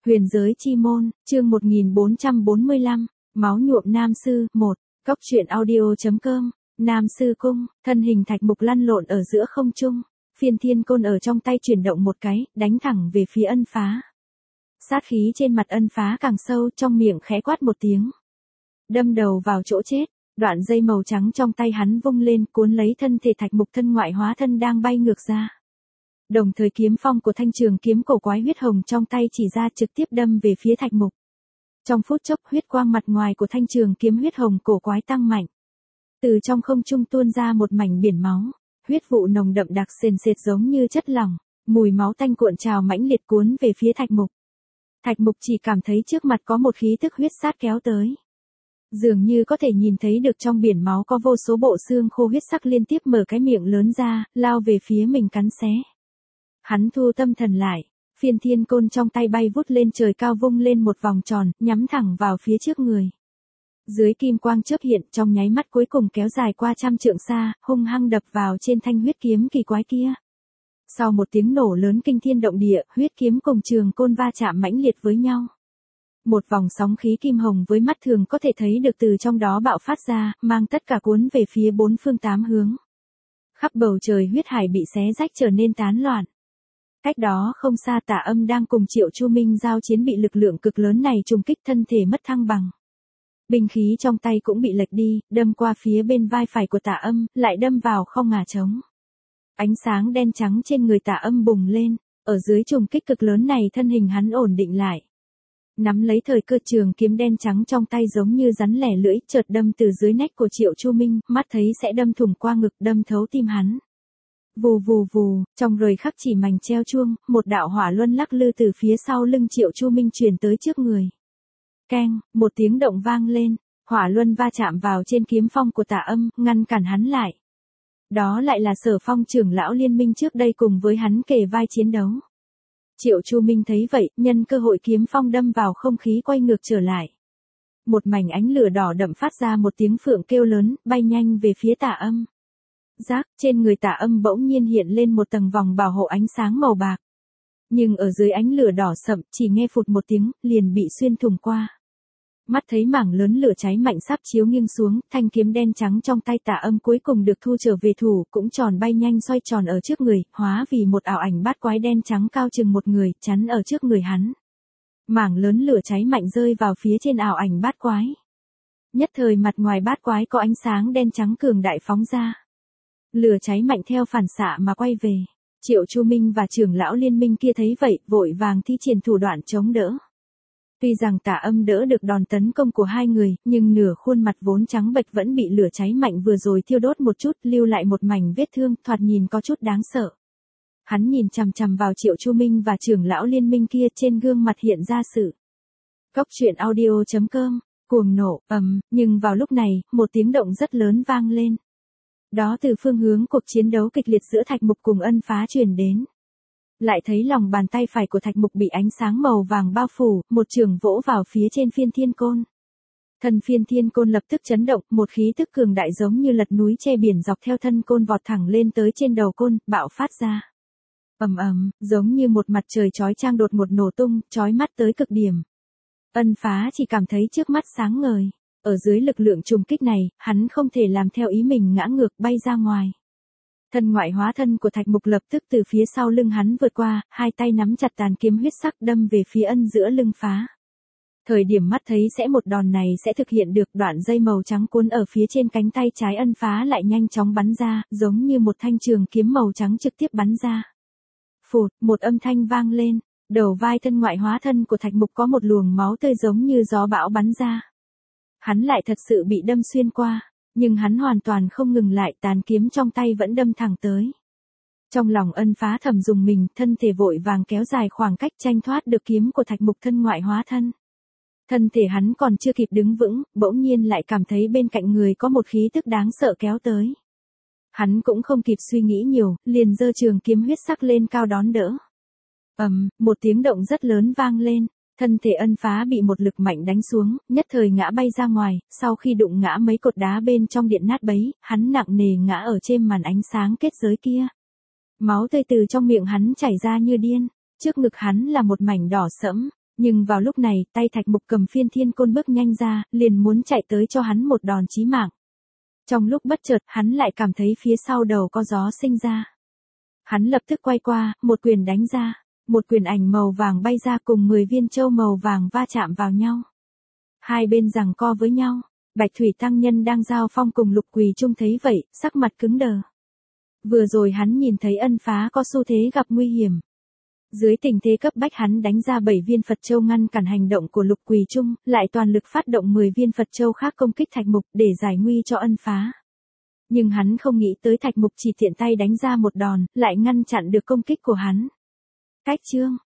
Huyền giới chi môn, chương 1445, máu nhuộm nam sư, 1, Cốc truyện audio.com, nam sư cung, thân hình thạch mục lăn lộn ở giữa không trung, phiên thiên côn ở trong tay chuyển động một cái, đánh thẳng về phía ân phá. Sát khí trên mặt ân phá càng sâu, trong miệng khẽ quát một tiếng. Đâm đầu vào chỗ chết, đoạn dây màu trắng trong tay hắn vung lên cuốn lấy thân thể thạch mục thân ngoại hóa thân đang bay ngược ra. Đồng thời kiếm phong của thanh trường kiếm cổ quái huyết hồng trong tay chỉ ra trực tiếp đâm về phía thạch mục. Trong phút chốc huyết quang mặt ngoài của thanh trường kiếm huyết hồng cổ quái tăng mạnh. Từ trong không trung tuôn ra một mảnh biển máu, huyết vụ nồng đậm đặc sền sệt giống như chất lỏng, mùi máu tanh cuộn trào mãnh liệt cuốn về phía thạch mục. Thạch mục chỉ cảm thấy trước mặt có một khí tức huyết sát kéo tới. Dường như có thể nhìn thấy được trong biển máu có vô số bộ xương khô huyết sắc liên tiếp mở cái miệng lớn ra, lao về phía mình cắn xé. Hắn thu tâm thần lại, phiên thiên côn trong tay bay vút lên trời cao vung lên một vòng tròn, nhắm thẳng vào phía trước người. Dưới kim quang chớp hiện trong nháy mắt cuối cùng kéo dài qua trăm trượng xa, hung hăng đập vào trên thanh huyết kiếm kỳ quái kia. Sau một tiếng nổ lớn kinh thiên động địa, huyết kiếm cùng trường côn va chạm mãnh liệt với nhau. Một vòng sóng khí kim hồng với mắt thường có thể thấy được từ trong đó bạo phát ra, mang tất cả cuốn về phía bốn phương tám hướng. Khắp bầu trời huyết hải bị xé rách trở nên tán loạn. Cách đó không xa Tả Âm đang cùng Triệu Chu Minh giao chiến bị lực lượng cực lớn này trùng kích thân thể mất thăng bằng. Binh khí trong tay cũng bị lệch đi, đâm qua phía bên vai phải của Tả Âm, lại đâm vào không ngả trống. Ánh sáng đen trắng trên người Tả Âm bùng lên, ở dưới trùng kích cực lớn này thân hình hắn ổn định lại. Nắm lấy thời cơ trường kiếm đen trắng trong tay giống như rắn lẻ lưỡi, chợt đâm từ dưới nách của Triệu Chu Minh, mắt thấy sẽ đâm thủng qua ngực đâm thấu tim hắn. Vù vù vù, trong rời khắc chỉ mảnh treo chuông, một đạo hỏa luân lắc lư từ phía sau lưng Triệu Chu Minh truyền tới trước người. Keng, một tiếng động vang lên, hỏa luân va chạm vào trên kiếm phong của Tả Âm, ngăn cản hắn lại. Đó lại là Sở Phong trưởng lão liên minh trước đây cùng với hắn kề vai chiến đấu. Triệu Chu Minh thấy vậy, nhân cơ hội kiếm phong đâm vào không khí quay ngược trở lại. Một mảnh ánh lửa đỏ đậm phát ra một tiếng phượng kêu lớn, bay nhanh về phía Tả Âm. Rác, trên người Tả Âm bỗng nhiên hiện lên một tầng vòng bảo hộ ánh sáng màu bạc. Nhưng ở dưới ánh lửa đỏ sậm, chỉ nghe phụt một tiếng, liền bị xuyên thủng qua. Mắt thấy mảng lớn lửa cháy mạnh sắp chiếu nghiêng xuống, thanh kiếm đen trắng trong tay Tả Âm cuối cùng được thu trở về thủ, cũng tròn bay nhanh xoay tròn ở trước người, hóa vì một ảo ảnh bát quái đen trắng cao chừng một người, chắn ở trước người hắn. Mảng lớn lửa cháy mạnh rơi vào phía trên ảo ảnh bát quái. Nhất thời mặt ngoài bát quái có ánh sáng đen trắng cường đại phóng ra. Lửa cháy mạnh theo phản xạ mà quay về. Triệu Chu Minh và trưởng lão liên minh kia thấy vậy, vội vàng thi triển thủ đoạn chống đỡ. Tuy rằng Tả Âm đỡ được đòn tấn công của hai người, nhưng nửa khuôn mặt vốn trắng bệch vẫn bị lửa cháy mạnh vừa rồi thiêu đốt một chút, lưu lại một mảnh vết thương, thoạt nhìn có chút đáng sợ. Hắn nhìn chằm chằm vào Triệu Chu Minh và trưởng lão liên minh kia, trên gương mặt hiện ra sự. Cốc truyện audio.com, cuồng nộ, nhưng vào lúc này, một tiếng động rất lớn vang lên. Đó từ phương hướng cuộc chiến đấu kịch liệt giữa Thạch Mục cùng Ân Phá truyền đến. Lại thấy lòng bàn tay phải của Thạch Mục bị ánh sáng màu vàng bao phủ, một trường vỗ vào phía trên phiên thiên côn. Thân phiên thiên côn lập tức chấn động, một khí tức cường đại giống như lật núi che biển dọc theo thân côn vọt thẳng lên tới trên đầu côn, bạo phát ra. Giống như một mặt trời chói chang đột ngột nổ tung, chói mắt tới cực điểm. Ân Phá chỉ cảm thấy trước mắt sáng ngời. Ở dưới lực lượng trùng kích này, hắn không thể làm theo ý mình ngã ngược bay ra ngoài. Thân ngoại hóa thân của Thạch Mục lập tức từ phía sau lưng hắn vượt qua, hai tay nắm chặt tàn kiếm huyết sắc đâm về phía ân giữa lưng Phá. Thời điểm mắt thấy sẽ một đòn này sẽ thực hiện được, đoạn dây màu trắng cuốn ở phía trên cánh tay trái Ân Phá lại nhanh chóng bắn ra, giống như một thanh trường kiếm màu trắng trực tiếp bắn ra. Phụt, một âm thanh vang lên, đầu vai thân ngoại hóa thân của Thạch Mục có một luồng máu tươi giống như gió bão bắn ra. Hắn lại thật sự bị đâm xuyên qua, nhưng hắn hoàn toàn không ngừng lại, tàn kiếm trong tay vẫn đâm thẳng tới. Trong lòng Ân Phá thầm dùng mình, thân thể vội vàng kéo dài khoảng cách tranh thoát được kiếm của Thạch Mục thân ngoại hóa thân. Thân thể hắn còn chưa kịp đứng vững, bỗng nhiên lại cảm thấy bên cạnh người có một khí tức đáng sợ kéo tới. Hắn cũng không kịp suy nghĩ nhiều, liền giơ trường kiếm huyết sắc lên cao đón đỡ. Một tiếng động rất lớn vang lên. Thân thể Ân Phá bị một lực mạnh đánh xuống, nhất thời ngã bay ra ngoài, sau khi đụng ngã mấy cột đá bên trong điện nát bấy, hắn nặng nề ngã ở trên màn ánh sáng kết giới kia. Máu tươi từ trong miệng hắn chảy ra như điên, trước ngực hắn là một mảnh đỏ sẫm, Nhưng vào lúc này, tay Thạch Mục cầm Phiên Thiên Côn bước nhanh ra, liền muốn chạy tới cho hắn một đòn chí mạng. Trong lúc bất chợt, hắn lại cảm thấy phía sau đầu có gió sinh ra. Hắn lập tức quay qua, một quyền đánh ra. Một quyền ảnh màu vàng bay ra cùng 10 viên châu màu vàng va chạm vào nhau. Hai bên giằng co với nhau. Bạch Thủy Tăng Nhân đang giao phong cùng Lục Quỳ Trung thấy vậy, sắc mặt cứng đờ. Vừa rồi hắn nhìn thấy Ân Phá có xu thế gặp nguy hiểm. Dưới tình thế cấp bách hắn đánh ra 7 viên Phật Châu ngăn cản hành động của Lục Quỳ Trung, lại toàn lực phát động 10 viên Phật Châu khác công kích Thạch Mục để giải nguy cho Ân Phá. Nhưng hắn không nghĩ tới Thạch Mục chỉ tiện tay đánh ra một đòn, lại ngăn chặn được công kích của hắn. Cách chương